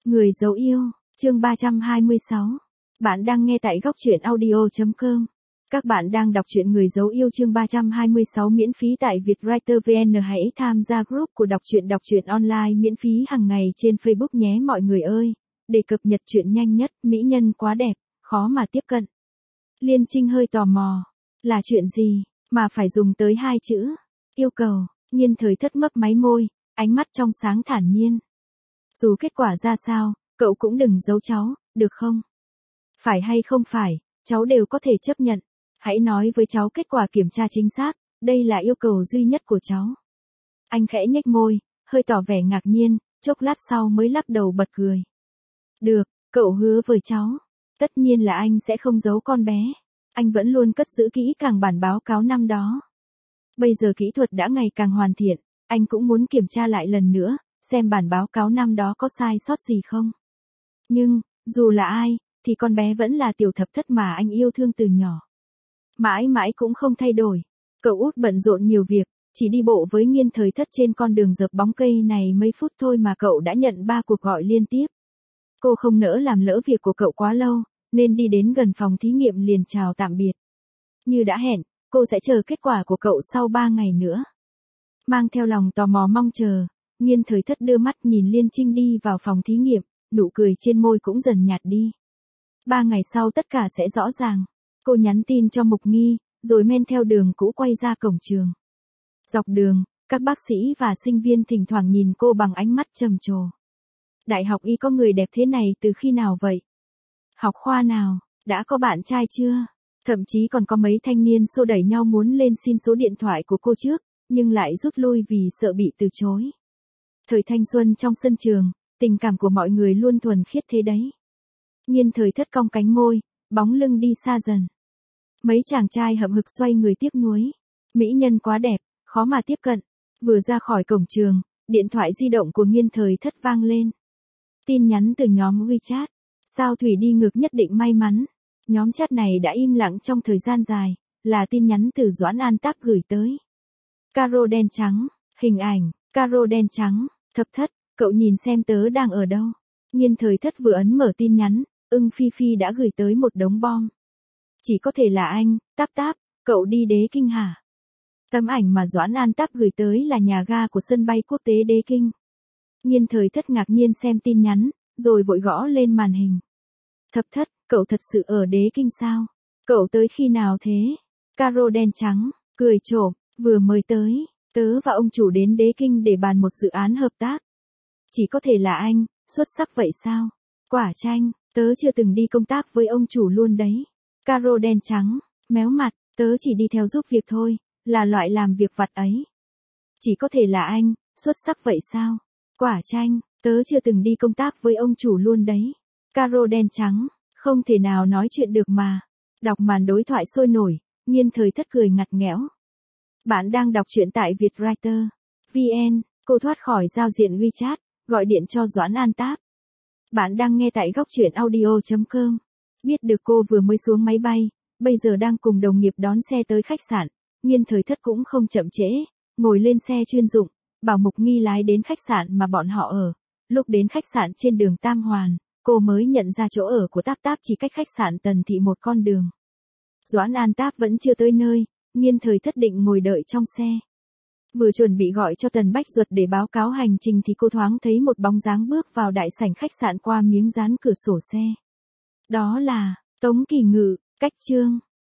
Người dấu yêu, chương 326. Bạn đang nghe tại góc truyện audio.com. Các bạn đang đọc truyện Người dấu yêu chương 326 miễn phí tại Vietwriter VN. Hãy tham gia group của đọc truyện online miễn phí hàng ngày trên Facebook nhé mọi người ơi. Để cập nhật truyện nhanh nhất, mỹ nhân quá đẹp, khó mà tiếp cận. Liên Trinh hơi tò mò. Là chuyện gì mà phải dùng tới hai chữ yêu cầu? Nhiên Thời Thất mấp máy môi, ánh mắt trong sáng thản nhiên. Dù kết quả ra sao, cậu cũng đừng giấu cháu, được không? Phải hay không phải, cháu đều có thể chấp nhận. Hãy nói với cháu kết quả kiểm tra chính xác, đây là yêu cầu duy nhất của cháu. Anh khẽ nhếch môi, hơi tỏ vẻ ngạc nhiên, chốc lát sau mới lắc đầu bật cười. Được, cậu hứa với cháu. Tất nhiên là anh sẽ không giấu con bé. Anh vẫn luôn cất giữ kỹ càng bản báo cáo năm đó. Bây giờ kỹ thuật đã ngày càng hoàn thiện, anh cũng muốn kiểm tra lại lần nữa, xem bản báo cáo năm đó có sai sót gì không. Nhưng, dù là ai, thì con bé vẫn là Tiểu Thập Thất mà anh yêu thương từ nhỏ. Mãi mãi cũng không thay đổi. Cậu út bận rộn nhiều việc, chỉ đi bộ với Nhiên Thời Thất trên con đường dợp bóng cây này mấy phút thôi mà cậu đã nhận 3 cuộc gọi liên tiếp. Cô không nỡ làm lỡ việc của cậu quá lâu, nên đi đến gần phòng thí nghiệm liền chào tạm biệt. Như đã hẹn, cô sẽ chờ kết quả của cậu sau 3 ngày nữa. Mang theo lòng tò mò mong chờ, Nhiên Thời Thất đưa mắt nhìn Liên Trinh đi vào phòng thí nghiệm, nụ cười trên môi cũng dần nhạt đi. 3 ngày sau tất cả sẽ rõ ràng. Cô nhắn tin cho Mục Nghi, rồi men theo đường cũ quay ra cổng trường. Dọc đường, các bác sĩ và sinh viên thỉnh thoảng nhìn cô bằng ánh mắt trầm trồ. Đại học y có người đẹp thế này từ khi nào vậy? Học khoa nào? Đã có bạn trai chưa? Thậm chí còn có mấy thanh niên xô đẩy nhau muốn lên xin số điện thoại của cô trước, nhưng lại rút lui vì sợ bị từ chối. Thời thanh xuân trong sân trường, tình cảm của mọi người luôn thuần khiết thế đấy. Nhiên Thời Thất cong cánh môi, bóng lưng đi xa dần. Mấy chàng trai hậm hực xoay người tiếc nuối. Mỹ nhân quá đẹp, khó mà tiếp cận. Vừa ra khỏi cổng trường, điện thoại di động của Nhiên Thời Thất vang lên. Tin nhắn từ nhóm WeChat. Sao Thủy đi ngược nhất định may mắn. Nhóm chat này đã im lặng trong thời gian dài, là tin nhắn từ Doãn An Táp gửi tới. Caro đen trắng, hình ảnh, caro đen trắng, Thập Thất, cậu nhìn xem tớ đang ở đâu. Nhiên Thời Thất vừa ấn mở tin nhắn, Phi Phi đã gửi tới một đống bom. Chỉ có thể là anh, Táp Táp, cậu đi Đế Kinh hả? Tấm ảnh mà Doãn An Táp gửi tới là nhà ga của sân bay quốc tế Đế Kinh. Nhiên Thời Thất ngạc nhiên xem tin nhắn, rồi vội gõ lên màn hình. Thập Thất, cậu thật sự ở Đế Kinh sao? Cậu tới khi nào thế? Caro đen trắng, cười trộm, vừa mới tới, tớ và ông chủ đến Đế Kinh để bàn một dự án hợp tác. Chỉ có thể là anh, xuất sắc vậy sao? Quả chanh, tớ chưa từng đi công tác với ông chủ luôn đấy. Caro đen trắng, méo mặt, tớ chỉ đi theo giúp việc thôi, là loại làm việc vặt ấy. Chỉ có thể là anh, xuất sắc vậy sao? Quả chanh, tớ chưa từng đi công tác với ông chủ luôn đấy. Caro đen trắng, không thể nào nói chuyện được mà. Đọc màn đối thoại sôi nổi, Nhiên Thời Thất cười ngặt nghẽo. Bạn đang đọc truyện tại Vietwriter VN, cô thoát khỏi giao diện WeChat, gọi điện cho Doãn An Táp. Bạn đang nghe tại góc truyện audio.com. Biết được cô vừa mới xuống máy bay, bây giờ đang cùng đồng nghiệp đón xe tới khách sạn, Nhiên Thời Thất cũng không chậm trễ, ngồi lên xe chuyên dụng, bảo Mục Nghi lái đến khách sạn mà bọn họ ở. Lúc đến khách sạn trên đường Tam Hoàn, cô mới nhận ra chỗ ở của Táp Táp chỉ cách khách sạn Tần Thị một con đường. Doãn An Táp vẫn chưa tới nơi, Nhiên Thời Thất định ngồi đợi trong xe. Vừa chuẩn bị gọi cho Tần Bách Duật để báo cáo hành trình thì cô thoáng thấy một bóng dáng bước vào đại sảnh khách sạn qua miếng dán cửa sổ xe. Đó là Tống Kỳ Ngự, cách chương.